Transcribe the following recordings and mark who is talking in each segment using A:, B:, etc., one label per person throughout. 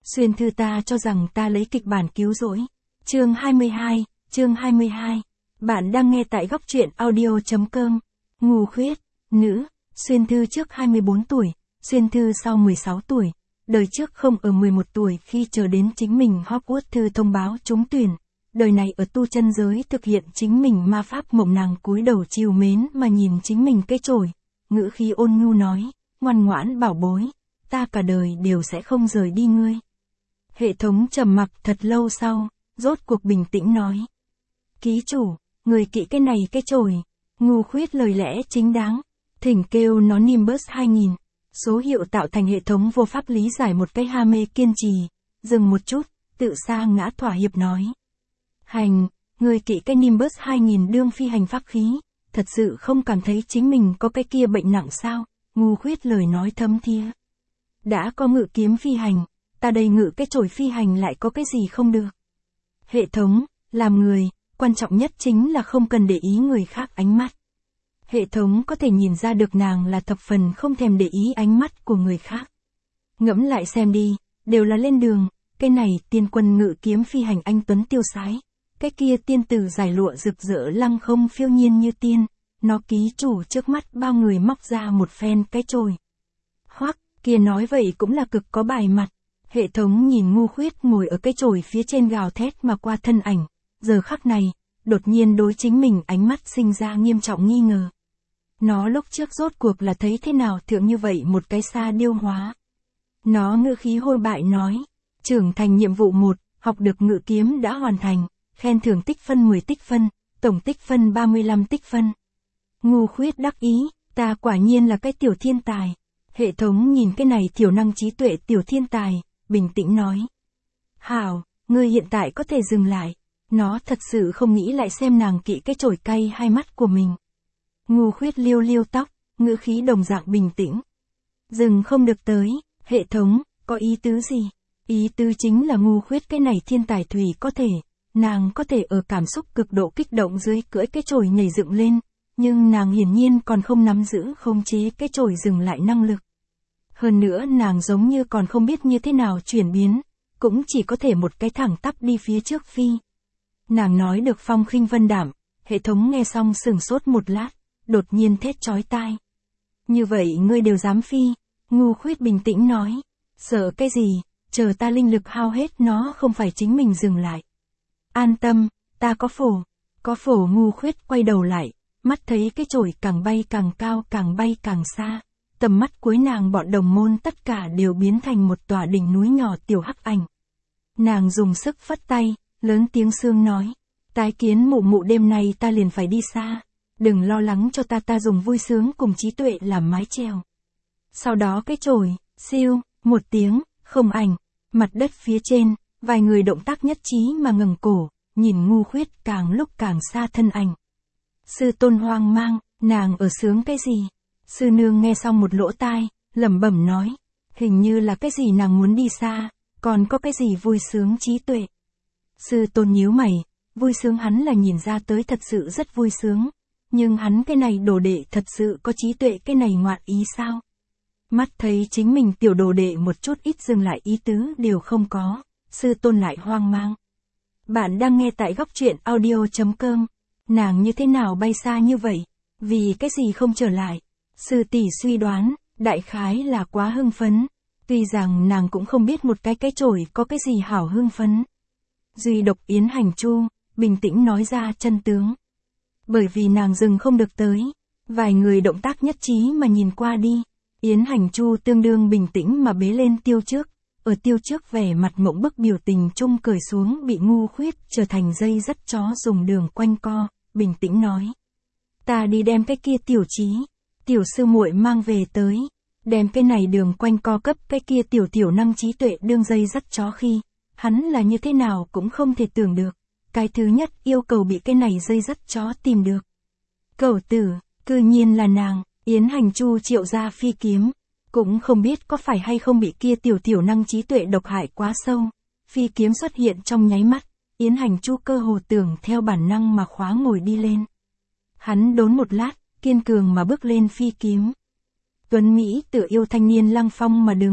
A: Xuyên thư ta cho rằng ta lấy kịch bản cứu rỗi. Chương 22. Bạn đang nghe tại góc truyện audio.com. Ngu khuyết, nữ, xuyên thư trước 24 tuổi, xuyên thư sau 16 tuổi, đời trước không ở 11 tuổi khi chờ đến chính mình Hogwarts thư thông báo trúng tuyển, đời này ở tu chân giới thực hiện chính mình ma pháp mộng nàng cúi đầu trìu mến mà nhìn chính mình cái chổi, ngữ khí ôn nhu nói, ngoan ngoãn bảo bối, ta cả đời đều sẽ không rời đi ngươi. Hệ thống trầm mặc thật lâu sau, rốt cuộc bình tĩnh nói. Ký chủ, người kỵ cái này cái chổi, ngu khuyết lời lẽ chính đáng, thỉnh kêu nó Nimbus 2000, số hiệu tạo thành hệ thống vô pháp lý giải một cái ha mê kiên trì, dừng một chút, tự sa ngã thỏa hiệp nói. Hành, người kỵ cái Nimbus 2000 đương phi hành pháp khí, thật sự không cảm thấy chính mình có cái kia bệnh nặng sao, ngu khuyết lời nói thấm thía. Đã có ngự kiếm phi hành, ta đây ngự cái chổi phi hành lại có cái gì không được. Hệ thống, làm người, quan trọng nhất chính là không cần để ý người khác ánh mắt. Hệ thống có thể nhìn ra được nàng là thập phần không thèm để ý ánh mắt của người khác. Ngẫm lại xem đi, đều là lên đường, cái này tiên quân ngự kiếm phi hành anh tuấn tiêu sái, cái kia tiên tử giải lụa rực rỡ lăng không phiêu nhiên như tiên, nó ký chủ trước mắt bao người móc ra một phen cái chổi. Hoắc, kia nói vậy cũng là cực có bài mặt. Hệ thống nhìn ngu khuyết ngồi ở cái chổi phía trên gào thét mà qua thân ảnh, giờ khắc này, đột nhiên đối chính mình ánh mắt sinh ra nghiêm trọng nghi ngờ. Nó lúc trước rốt cuộc là thấy thế nào thượng như vậy một cái xa điêu hóa. Nó ngữ khí hôi bại nói, trưởng thành nhiệm vụ 1, học được ngự kiếm đã hoàn thành, khen thưởng tích phân 10 tích phân, tổng tích phân 35 tích phân. Ngu khuyết đắc ý, ta quả nhiên là cái tiểu thiên tài. Hệ thống nhìn cái này thiểu năng trí tuệ tiểu thiên tài, bình tĩnh nói. Hảo, ngươi hiện tại có thể dừng lại. Nó thật sự không nghĩ lại xem nàng kỵ cái chổi cay hai mắt của mình. Ngu khuyết liêu liêu tóc, ngữ khí đồng dạng bình tĩnh. Dừng không được tới, hệ thống, có ý tứ gì? Ý tứ chính là ngu khuyết cái này thiên tài thủy có thể, nàng có thể ở cảm xúc cực độ kích động dưới cưỡi cái chổi nhảy dựng lên, nhưng nàng hiển nhiên còn không nắm giữ khống chế cái chổi dừng lại năng lực. Hơn nữa nàng giống như còn không biết như thế nào chuyển biến, cũng chỉ có thể một cái thẳng tắp đi phía trước phi. Nàng nói được phong khinh vân đảm, hệ thống nghe xong sửng sốt một lát, đột nhiên thét chói tai. Như vậy ngươi đều dám phi, ngu khuyết bình tĩnh nói, sợ cái gì, chờ ta linh lực hao hết nó không phải chính mình dừng lại. An tâm, ta có phổ ngu khuyết quay đầu lại, mắt thấy cái chổi càng bay càng cao càng bay càng xa. Tầm mắt cuối nàng bọn đồng môn tất cả đều biến thành một tòa đỉnh núi nhỏ tiểu hắc ảnh. Nàng dùng sức phất tay, lớn tiếng sương nói. Tái kiến mụ mụ đêm nay ta liền phải đi xa. Đừng lo lắng cho ta dùng vui sướng cùng trí tuệ làm mái chèo. Sau đó cái chổi, siêu, một tiếng, không ảnh, mặt đất phía trên, vài người động tác nhất trí mà ngẩng cổ, nhìn ngu khuyết càng lúc càng xa thân ảnh. Sư tôn hoang mang, nàng ở sướng cái gì? Sư nương nghe xong một lỗ tai, lẩm bẩm nói, hình như là cái gì nàng muốn đi xa, còn có cái gì vui sướng trí tuệ. Sư tôn nhíu mày, vui sướng hắn là nhìn ra tới thật sự rất vui sướng, nhưng hắn cái này đồ đệ thật sự có trí tuệ cái này ngoạn ý sao? Mắt thấy chính mình tiểu đồ đệ một chút ít dừng lại ý tứ đều không có, sư tôn lại hoang mang. Bạn đang nghe tại góc truyện audio.com, nàng như thế nào bay xa như vậy, vì cái gì không trở lại? Sư tỷ suy đoán, đại khái là quá hưng phấn, tuy rằng nàng cũng không biết một cái chổi có cái gì hảo hưng phấn. Duy độc Yến Hành Chu, bình tĩnh nói ra chân tướng. Bởi vì nàng dừng không được tới, vài người động tác nhất trí mà nhìn qua đi, Yến Hành Chu tương đương bình tĩnh mà bế lên tiêu trước, ở tiêu trước vẻ mặt mộng bức biểu tình chung cởi xuống bị ngu khuyết trở thành dây dắt chó dùng đường quanh co, bình tĩnh nói. Ta đi đem cái kia tiểu sư muội mang về tới, đem cái này đường quanh co cấp cái kia tiểu năng trí tuệ đương dây dắt chó khi, hắn là như thế nào cũng không thể tưởng được, cái thứ nhất yêu cầu bị cái này dây dắt chó tìm được. Cẩu tử, cư nhiên là nàng, Yến Hành Chu triệu ra phi kiếm, cũng không biết có phải hay không bị kia tiểu năng trí tuệ độc hại quá sâu, phi kiếm xuất hiện trong nháy mắt, Yến Hành Chu cơ hồ tưởng theo bản năng mà khóa ngồi đi lên. Hắn đốn một lát, kiên cường mà bước lên phi kiếm. Tuấn Mỹ tự yêu thanh niên lăng phong mà đứng,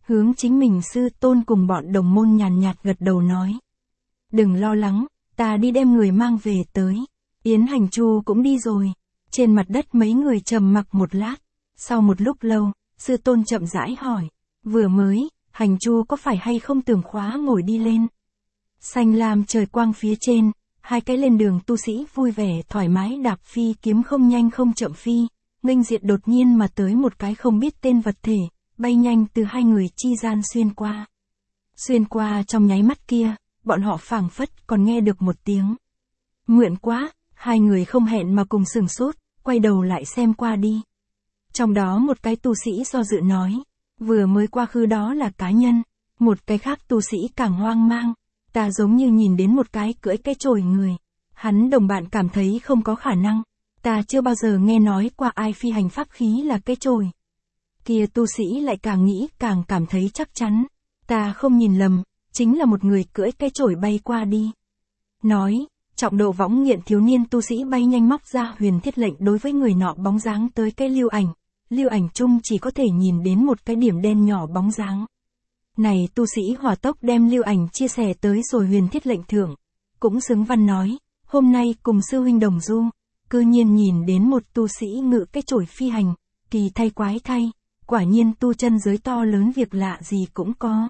A: hướng chính mình sư tôn cùng bọn đồng môn nhàn nhạt gật đầu nói. Đừng lo lắng, ta đi đem người mang về tới. Yến Hành Chu cũng đi rồi. Trên mặt đất mấy người trầm mặc một lát. Sau một lúc lâu, sư tôn chậm rãi hỏi. Vừa mới, Hành Chu có phải hay không tưởng khóa ngồi đi lên? Xanh lam trời quang phía trên, hai cái lên đường tu sĩ vui vẻ thoải mái đạp phi kiếm không nhanh không chậm phi, nghênh diện đột nhiên mà tới một cái không biết tên vật thể, bay nhanh từ hai người chi gian xuyên qua. Xuyên qua trong nháy mắt kia, bọn họ phảng phất còn nghe được một tiếng. Mượn quá, hai người không hẹn mà cùng sừng sốt, quay đầu lại xem qua đi. Trong đó một cái tu sĩ do dự nói, vừa mới qua khứ đó là cá nhân, một cái khác tu sĩ càng hoang mang, ta giống như nhìn đến một cái cưỡi cái chổi người. Hắn đồng bạn cảm thấy không có khả năng, ta chưa bao giờ nghe nói qua ai phi hành pháp khí là cái chổi. Kia tu sĩ lại càng nghĩ càng cảm thấy chắc chắn, ta không nhìn lầm, chính là một người cưỡi cái chổi bay qua đi. Nói, trọng độ võng nghiện thiếu niên tu sĩ bay nhanh móc ra huyền thiết lệnh đối với người nọ bóng dáng tới cái lưu ảnh chung chỉ có thể nhìn đến một cái điểm đen nhỏ bóng dáng. Này tu sĩ hỏa tốc đem lưu ảnh chia sẻ tới rồi huyền thiết lệnh thưởng, cũng xứng văn nói, hôm nay cùng sư huynh đồng du, cư nhiên nhìn đến một tu sĩ ngự cái chổi phi hành, kỳ thay quái thay, quả nhiên tu chân giới to lớn việc lạ gì cũng có.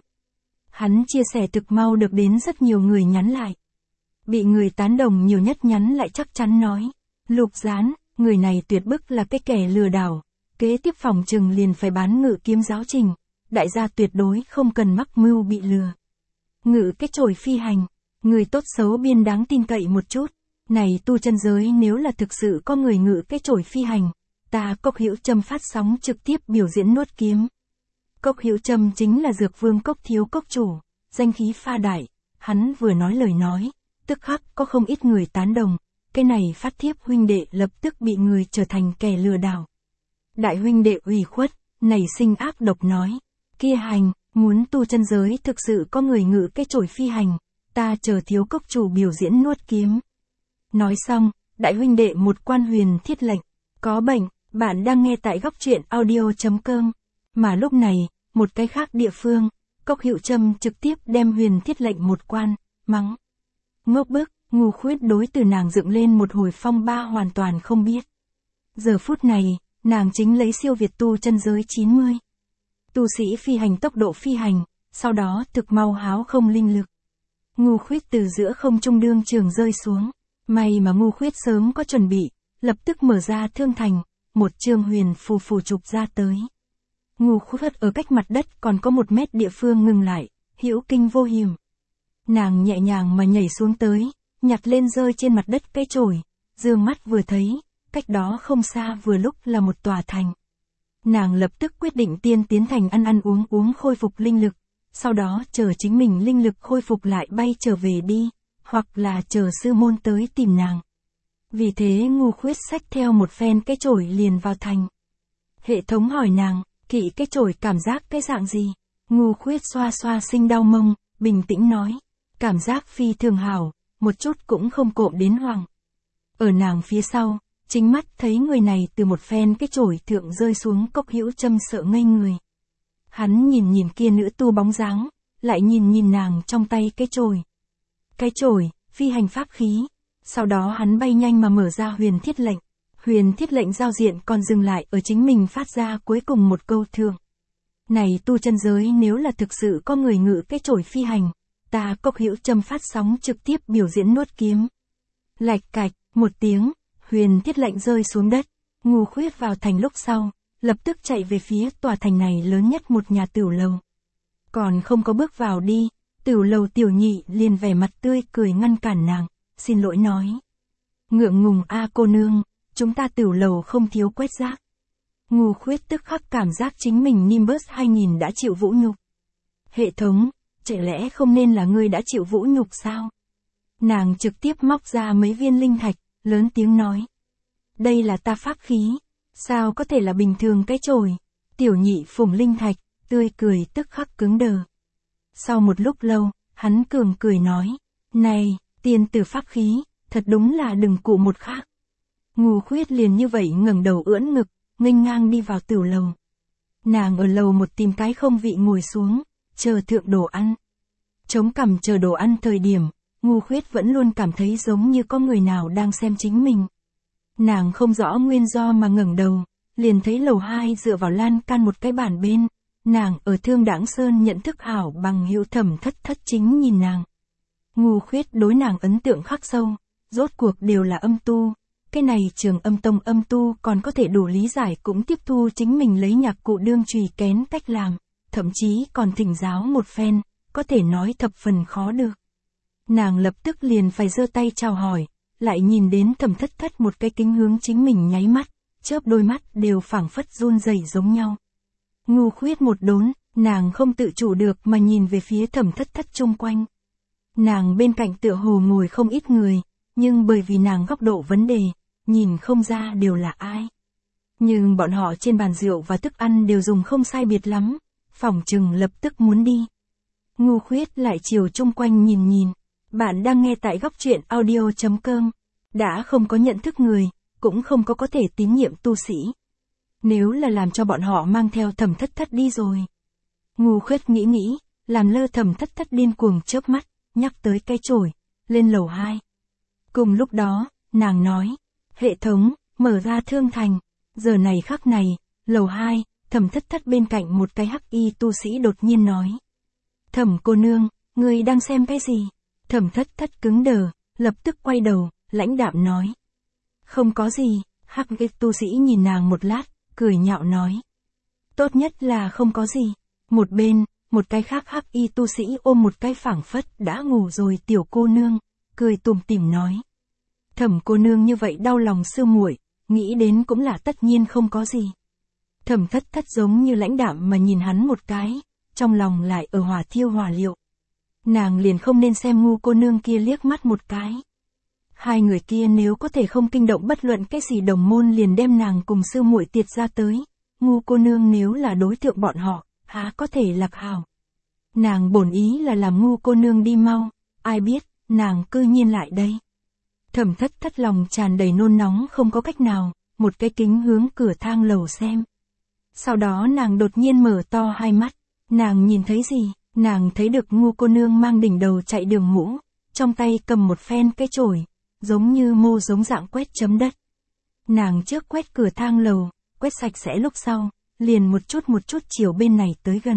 A: Hắn chia sẻ thực mau được đến rất nhiều người nhắn lại. Bị người tán đồng nhiều nhất nhắn lại chắc chắn nói, Lục Gián, người này tuyệt bức là cái kẻ lừa đảo, kế tiếp phòng trừng liền phải bán ngự kiếm giáo trình, đại gia tuyệt đối không cần mắc mưu bị lừa. Ngự cái chổi phi hành, người tốt xấu biên đáng tin cậy một chút, này tu chân giới nếu là thực sự có người ngự cái chổi phi hành, ta Cốc Hữu Trâm phát sóng trực tiếp biểu diễn nuốt kiếm. Cốc Hữu Trâm chính là dược vương Cốc thiếu cốc chủ, danh khí pha đại, hắn vừa nói lời nói, tức khắc có không ít người tán đồng, cái này phát thiếp huynh đệ lập tức bị người trở thành kẻ lừa đảo. Đại huynh đệ ủy khuất, nảy sinh ác độc nói, kia hành, muốn tu chân giới thực sự có người ngự cái chổi phi hành, ta chờ thiếu cốc chủ biểu diễn nuốt kiếm. Nói xong, đại huynh đệ một quan huyền thiết lệnh, có bệnh, bạn đang nghe tại góc truyện audio.com. Mà lúc này, một cái khác địa phương, Cốc Hữu Trâm trực tiếp đem huyền thiết lệnh một quan, mắng. Ngốc bức, ngu khuyết đối từ nàng dựng lên một hồi phong ba hoàn toàn không biết. Giờ phút này, nàng chính lấy siêu việt tu chân giới 90. Tu sĩ phi hành tốc độ phi hành, sau đó thực mau háo không linh lực. Ngu khuyết từ giữa không trung đương trường rơi xuống. May mà ngu khuyết sớm có chuẩn bị, lập tức mở ra thương thành, một chương huyền phù phù chụp ra tới. Ngu khuyết ở cách mặt đất còn có 1 mét địa phương ngừng lại, hữu kinh vô hiểm. Nàng nhẹ nhàng mà nhảy xuống tới, nhặt lên rơi trên mặt đất cái chổi, dương mắt vừa thấy, cách đó không xa vừa lúc là một tòa thành. Nàng lập tức quyết định tiến thành ăn uống khôi phục linh lực, sau đó chờ chính mình linh lực khôi phục lại bay trở về đi, hoặc là chờ sư môn tới tìm nàng. Vì thế ngu khuyết xách theo một phen cái chổi liền vào thành. Hệ thống hỏi nàng, kỵ cái chổi cảm giác cái dạng gì? Ngu khuyết xoa xoa sinh đau mông, bình tĩnh nói, cảm giác phi thường hảo, một chút cũng không cộm đến hoảng. Ở nàng phía sau, chính mắt thấy người này từ một phen cái chổi thượng rơi xuống. Cốc Hữu Trâm sợ ngây người. Hắn nhìn kia nữ tu bóng dáng, lại nhìn nàng trong tay cái chổi. Cái chổi, phi hành pháp khí. Sau đó hắn bay nhanh mà mở ra huyền thiết lệnh. Huyền thiết lệnh giao diện còn dừng lại ở chính mình phát ra cuối cùng một câu thượng. Này tu chân giới nếu là thực sự có người ngự cái chổi phi hành, ta Cốc Hữu Trâm phát sóng trực tiếp biểu diễn nuốt kiếm. Lạch cạch, một tiếng, huyền thiết lệnh rơi xuống đất. Ngu khuyết vào thành lúc sau, lập tức chạy về phía tòa thành này lớn nhất một nhà tửu lầu. Còn không có bước vào đi, tửu lầu tiểu nhị liền vẻ mặt tươi cười ngăn cản nàng, xin lỗi nói. Ngượng ngùng a cô nương, chúng ta tửu lầu không thiếu quét rác. Ngu khuyết tức khắc cảm giác chính mình Nimbus 2000 đã chịu vũ nhục. Hệ thống, chẳng lẽ không nên là ngươi đã chịu vũ nhục sao? Nàng trực tiếp móc ra mấy viên linh thạch, lớn tiếng nói. Đây là ta pháp khí, sao có thể là bình thường cái chổi? Tiểu nhị phủng linh thạch, tươi cười tức khắc cứng đờ. Sau một lúc lâu, hắn cường cười nói. Này, tiên tử pháp khí, thật đúng là đừng cụ một khác. Ngu khuyết liền như vậy ngẩng đầu ưỡn ngực, nghênh ngang đi vào tửu lầu. Nàng ở lầu một tìm cái không vị ngồi xuống, chờ thượng đồ ăn. Chống cằm chờ đồ ăn thời điểm, Ngu Khuyết vẫn luôn cảm thấy giống như có người nào đang xem chính mình. Nàng không rõ nguyên do mà ngẩng đầu, liền thấy lầu 2 dựa vào lan can một cái bàn bên. Nàng ở Thương Đãng Sơn nhận thức hảo bằng hữu Thẩm Thất Thất chính nhìn nàng. Ngu Khuyết đối nàng ấn tượng khắc sâu, rốt cuộc đều là âm tu. Cái này Trường Âm Tông âm tu còn có thể đủ lý giải cũng tiếp thu chính mình lấy nhạc cụ đương chùy kén cách làm, thậm chí còn thỉnh giáo một phen, có thể nói thập phần khó được. Nàng lập tức liền phải giơ tay chào hỏi, lại nhìn đến Thẩm Thất Thất một cái kính hướng chính mình nháy mắt, chớp đôi mắt đều phảng phất run rẩy giống nhau. Ngu Khuyết một đốn, nàng không tự chủ được mà nhìn về phía Thẩm Thất Thất chung quanh. Nàng bên cạnh tựa hồ ngồi không ít người, nhưng bởi vì nàng góc độ vấn đề, nhìn không ra đều là ai. Nhưng bọn họ trên bàn rượu và thức ăn đều dùng không sai biệt lắm, phỏng chừng lập tức muốn đi. Ngu Khuyết lại chiều chung quanh nhìn nhìn. Bạn đang nghe tại góc truyện audio.com. Đã không có nhận thức người, cũng không có thể tín nhiệm tu sĩ. Nếu là làm cho bọn họ mang theo Thẩm Thất Thất đi rồi. Ngu Khuyết nghĩ, làm lơ Thẩm Thất Thất điên cuồng chớp mắt, nhắc tới cái chổi, lên lầu 2. Cùng lúc đó, nàng nói, hệ thống, mở ra thương thành. Giờ này khắc này, lầu 2, Thẩm Thất Thất bên cạnh một cái hắc y tu sĩ đột nhiên nói. Thẩm cô nương, người đang xem cái gì? Thẩm Thất Thất cứng đờ, lập tức quay đầu, lãnh đạm nói. Không có gì, hắc y tu sĩ nhìn nàng một lát, cười nhạo nói. Tốt nhất là không có gì. Một bên, một cái khác hắc y tu sĩ ôm một cái phảng phất đã ngủ rồi tiểu cô nương, cười tủm tỉm nói. Thẩm cô nương như vậy đau lòng sư muội, nghĩ đến cũng là tất nhiên không có gì. Thẩm Thất Thất giống như lãnh đạm mà nhìn hắn một cái, trong lòng lại ở hỏa thiêu hỏa liệu. Nàng liền không nên xem Ngu cô nương kia liếc mắt một cái. Hai người kia nếu có thể không kinh động bất luận cái gì đồng môn liền đem nàng cùng sư muội tiệt ra tới. Ngu cô nương nếu là đối tượng bọn họ, há có thể lạc hảo. Nàng bổn ý là làm Ngu cô nương đi mau, ai biết, nàng cư nhiên lại đây. Thẩm Thất Thất lòng tràn đầy nôn nóng không có cách nào, một cái kính hướng cửa thang lầu xem. Sau đó nàng đột nhiên mở to hai mắt, nàng nhìn thấy gì? Nàng thấy được Ngu cô nương mang đỉnh đầu chạy đường mũ, trong tay cầm một phen cái chổi, giống như mô giống dạng quét chấm đất. Nàng trước quét cửa thang lầu, quét sạch sẽ lúc sau, liền một chút chiều bên này tới gần.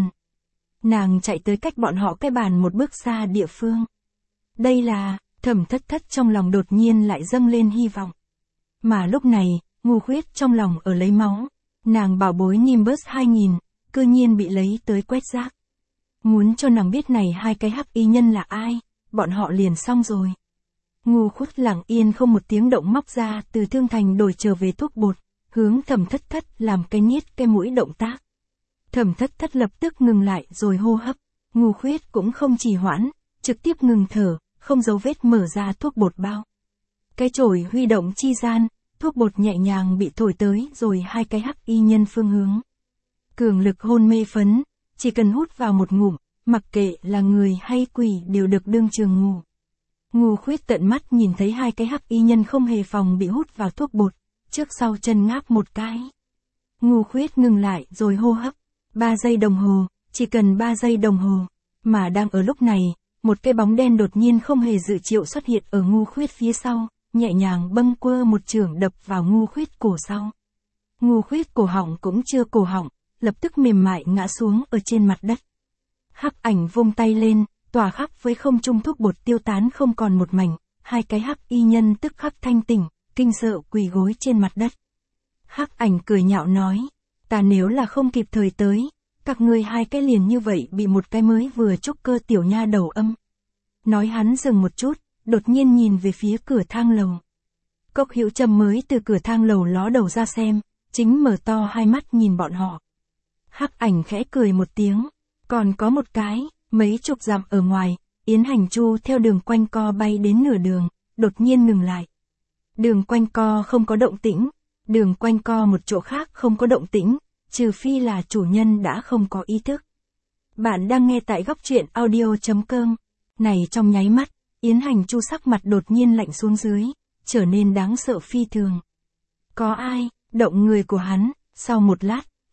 A: Nàng chạy tới cách bọn họ cái bàn một bước xa địa phương. Đây là, Thẩm Thất Thất trong lòng đột nhiên lại dâng lên hy vọng. Mà lúc này, Ngu Khuyết trong lòng ở lấy máu, nàng bảo bối Nimbus 2000, cư nhiên bị lấy tới quét rác. Muốn cho nàng biết này hai cái hắc y nhân là ai, bọn họ liền xong rồi. Ngu Khuyết lặng yên không một tiếng động móc ra từ thương thành đổi trở về thuốc bột, hướng Thẩm Thất Thất làm cái niết cái mũi động tác. Thẩm Thất Thất lập tức ngừng lại rồi hô hấp, Ngu Khuyết cũng không trì hoãn, trực tiếp ngừng thở, không dấu vết mở ra thuốc bột bao. Cái chổi huy động chi gian, thuốc bột nhẹ nhàng bị thổi tới rồi hai cái hắc y nhân phương hướng. Cường lực hôn mê phấn, chỉ cần hút vào một ngụm, mặc kệ là người hay quỷ đều được đương trường ngủ. Ngu Khuyết tận mắt nhìn thấy hai cái hắc y nhân không hề phòng bị hút vào thuốc bột, trước sau chân ngáp một cái. Ngu Khuyết ngừng lại rồi hô hấp, 3 giây đồng hồ, chỉ cần 3 giây đồng hồ, mà đang ở lúc này, một cái bóng đen đột nhiên không hề dự triệu xuất hiện ở Ngu Khuyết phía sau, nhẹ nhàng bâng quơ một chưởng đập vào Ngu Khuyết cổ sau. Ngu Khuyết cổ họng cũng chưa cổ họng, lập tức mềm mại ngã xuống ở trên mặt đất. Hắc ảnh vung tay lên, tỏa khắp với không trung thuốc bột tiêu tán không còn một mảnh, hai cái hắc y nhân tức khắc thanh tỉnh, kinh sợ quỳ gối trên mặt đất. Hắc ảnh cười nhạo nói, ta nếu là không kịp thời tới, các ngươi hai cái liền như vậy bị một cái mới vừa trúc cơ tiểu nha đầu âm. Nói hắn dừng một chút, đột nhiên nhìn về phía cửa thang lầu. Cốc Hữu Trầm mới từ cửa thang lầu ló đầu ra xem, chính mở to hai mắt nhìn bọn họ. Hắc ảnh khẽ cười một tiếng, còn có một cái, mấy chục dặm ở ngoài, Yến Hành Chu theo đường quanh co bay đến nửa đường, đột nhiên ngừng lại. Đường quanh co không có động tĩnh, đường quanh co một chỗ khác không có động tĩnh, trừ phi là chủ nhân đã không có ý thức. Bạn đang nghe tại góc truyện audio.com. Này trong nháy mắt, Yến Hành Chu sắc mặt đột nhiên lạnh xuống dưới, trở nên đáng sợ phi thường. Có ai, động người của hắn, sau một lát,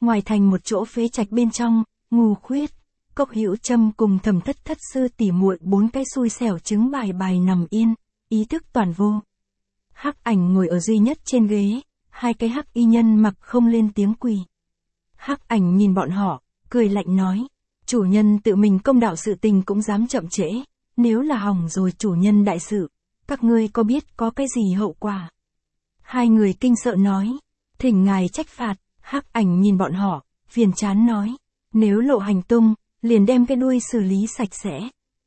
A: ngoài thành một chỗ phế trạch bên trong, Ngô Khuyết, Cốc Hữu Trâm cùng Thẩm Thất Thất sư tỉ muội 4 cái xui xẻo trứng bài bài nằm yên, ý thức toàn vô. Hắc Ảnh ngồi ở duy nhất trên ghế, 2 cái hắc y nhân mặc không lên tiếng quỳ. Hắc Ảnh nhìn bọn họ, cười lạnh nói, chủ nhân tự mình công đạo sự tình cũng dám chậm trễ, nếu là hỏng rồi chủ nhân đại sự, các ngươi có biết có cái gì hậu quả? 2 người kinh sợ nói, thỉnh ngài trách phạt. Hắc Ảnh nhìn bọn họ, phiền chán nói, nếu lộ hành tung, liền đem cái đuôi xử lý sạch sẽ.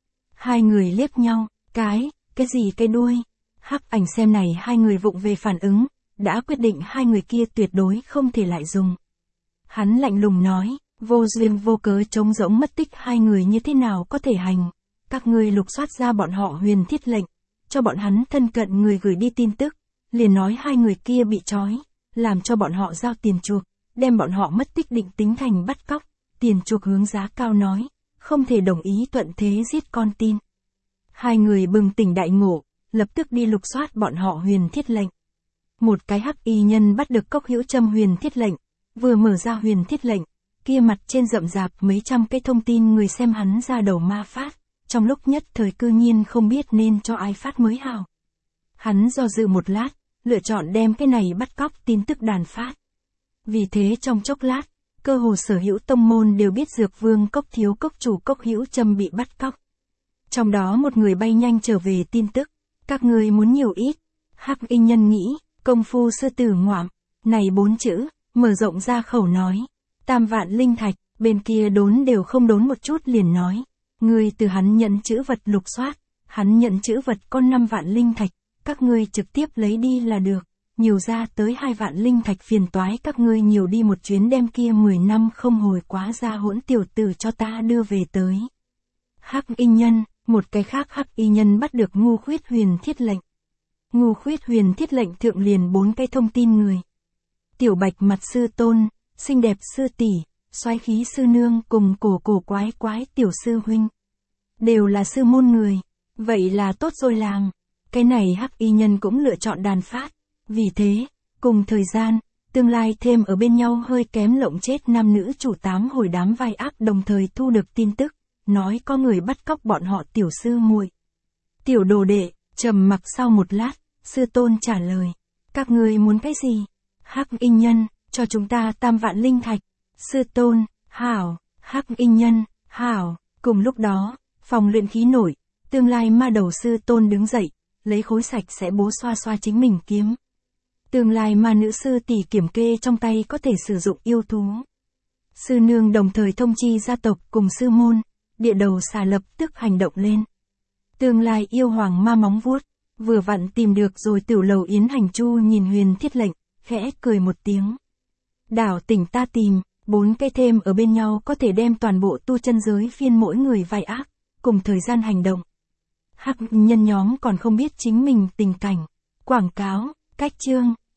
A: 2 người liếc nhau, cái gì cái đuôi? Hắc Ảnh xem này 2 người vụng về phản ứng, đã quyết định 2 người kia tuyệt đối không thể lại dùng. Hắn lạnh lùng nói, vô duyên vô cớ trống rỗng mất tích 2 người như thế nào có thể hành? Các ngươi lục soát ra bọn họ huyền thiết lệnh, cho bọn hắn thân cận người gửi đi tin tức, liền nói 2 người kia bị trói, làm cho bọn họ giao tiền chuộc, đem bọn họ mất tích định tính thành bắt cóc, tiền chuộc hướng giá cao nói, không thể đồng ý thuận thế giết con tin. 2 người bừng tỉnh đại ngộ, lập tức đi lục soát bọn họ huyền thiết lệnh. Một cái hắc y nhân bắt được Cốc Hữu Trâm huyền thiết lệnh, vừa mở ra huyền thiết lệnh, kia mặt trên rậm rạp mấy trăm cái thông tin người xem hắn ra đầu ma phát, trong lúc nhất thời cư nhiên không biết nên cho ai phát mới hảo. Hắn do dự một lát, lựa chọn đem cái này bắt cóc tin tức đàn phát. Vì thế trong chốc lát, cơ hồ sở hữu tông môn đều biết Dược Vương Cốc thiếu cốc chủ Cốc Hữu Trâm bị bắt cóc. Trong đó một người bay nhanh trở về tin tức, các ngươi muốn nhiều ít. Hắc y nhân nghĩ, công phu sư tử ngoạm, này 4 chữ, mở rộng ra khẩu nói, 3 vạn linh thạch, bên kia đốn đều không đốn một chút liền nói, ngươi từ hắn nhận chữ vật lục soát, hắn nhận chữ vật có 5 vạn linh thạch, các ngươi trực tiếp lấy đi là được, nhiều ra tới 2 vạn linh thạch phiền toái các ngươi nhiều đi một chuyến đem kia 10 năm không hồi quá ra hỗn tiểu tử cho ta đưa về tới. Hắc y nhân, một cái khác hắc y nhân bắt được Ngô Khuyết huyền thiết lệnh. Ngô Khuyết huyền thiết lệnh thượng liền 4 cái thông tin người. Tiểu bạch mặt sư tôn, xinh đẹp sư tỷ, soái khí sư nương cùng cổ quái tiểu sư huynh. Đều là sư môn người, vậy là tốt rồi làng. Cái này hắc y nhân cũng lựa chọn đàn phát, vì thế, cùng thời gian, tương lai thêm ở bên nhau hơi kém lộng chết nam nữ chủ 8 hồi đám vai ác đồng thời thu được tin tức, nói có người bắt cóc bọn họ tiểu sư muội. Tiểu đồ đệ, trầm mặc sau một lát, sư tôn trả lời, các ngươi muốn cái gì? Hắc y nhân, cho chúng ta 3 vạn linh thạch. Sư tôn, hảo. Hắc y nhân, hảo. Cùng lúc đó, phòng luyện khí nổi, tương lai ma đầu sư tôn đứng dậy, lấy khối sạch sẽ bố xoa xoa chính mình kiếm. Tương lai ma nữ sư tỷ kiểm kê trong tay có thể sử dụng yêu thú. Sư nương đồng thời thông chi gia tộc cùng sư môn, địa đầu xà lập tức hành động lên. Tương lai yêu hoàng ma móng vuốt, vừa vặn tìm được rồi tiểu lầu yến hành chu nhìn huyền thiết lệnh, khẽ cười một tiếng. Đảo tỉnh ta tìm, 4 cái thêm ở bên nhau có thể đem toàn bộ tu chân giới phiên mỗi người vai ác, cùng thời gian hành động. Hắc nhân nhóm còn không biết chính mình tình cảnh. Quảng cáo, cách chương.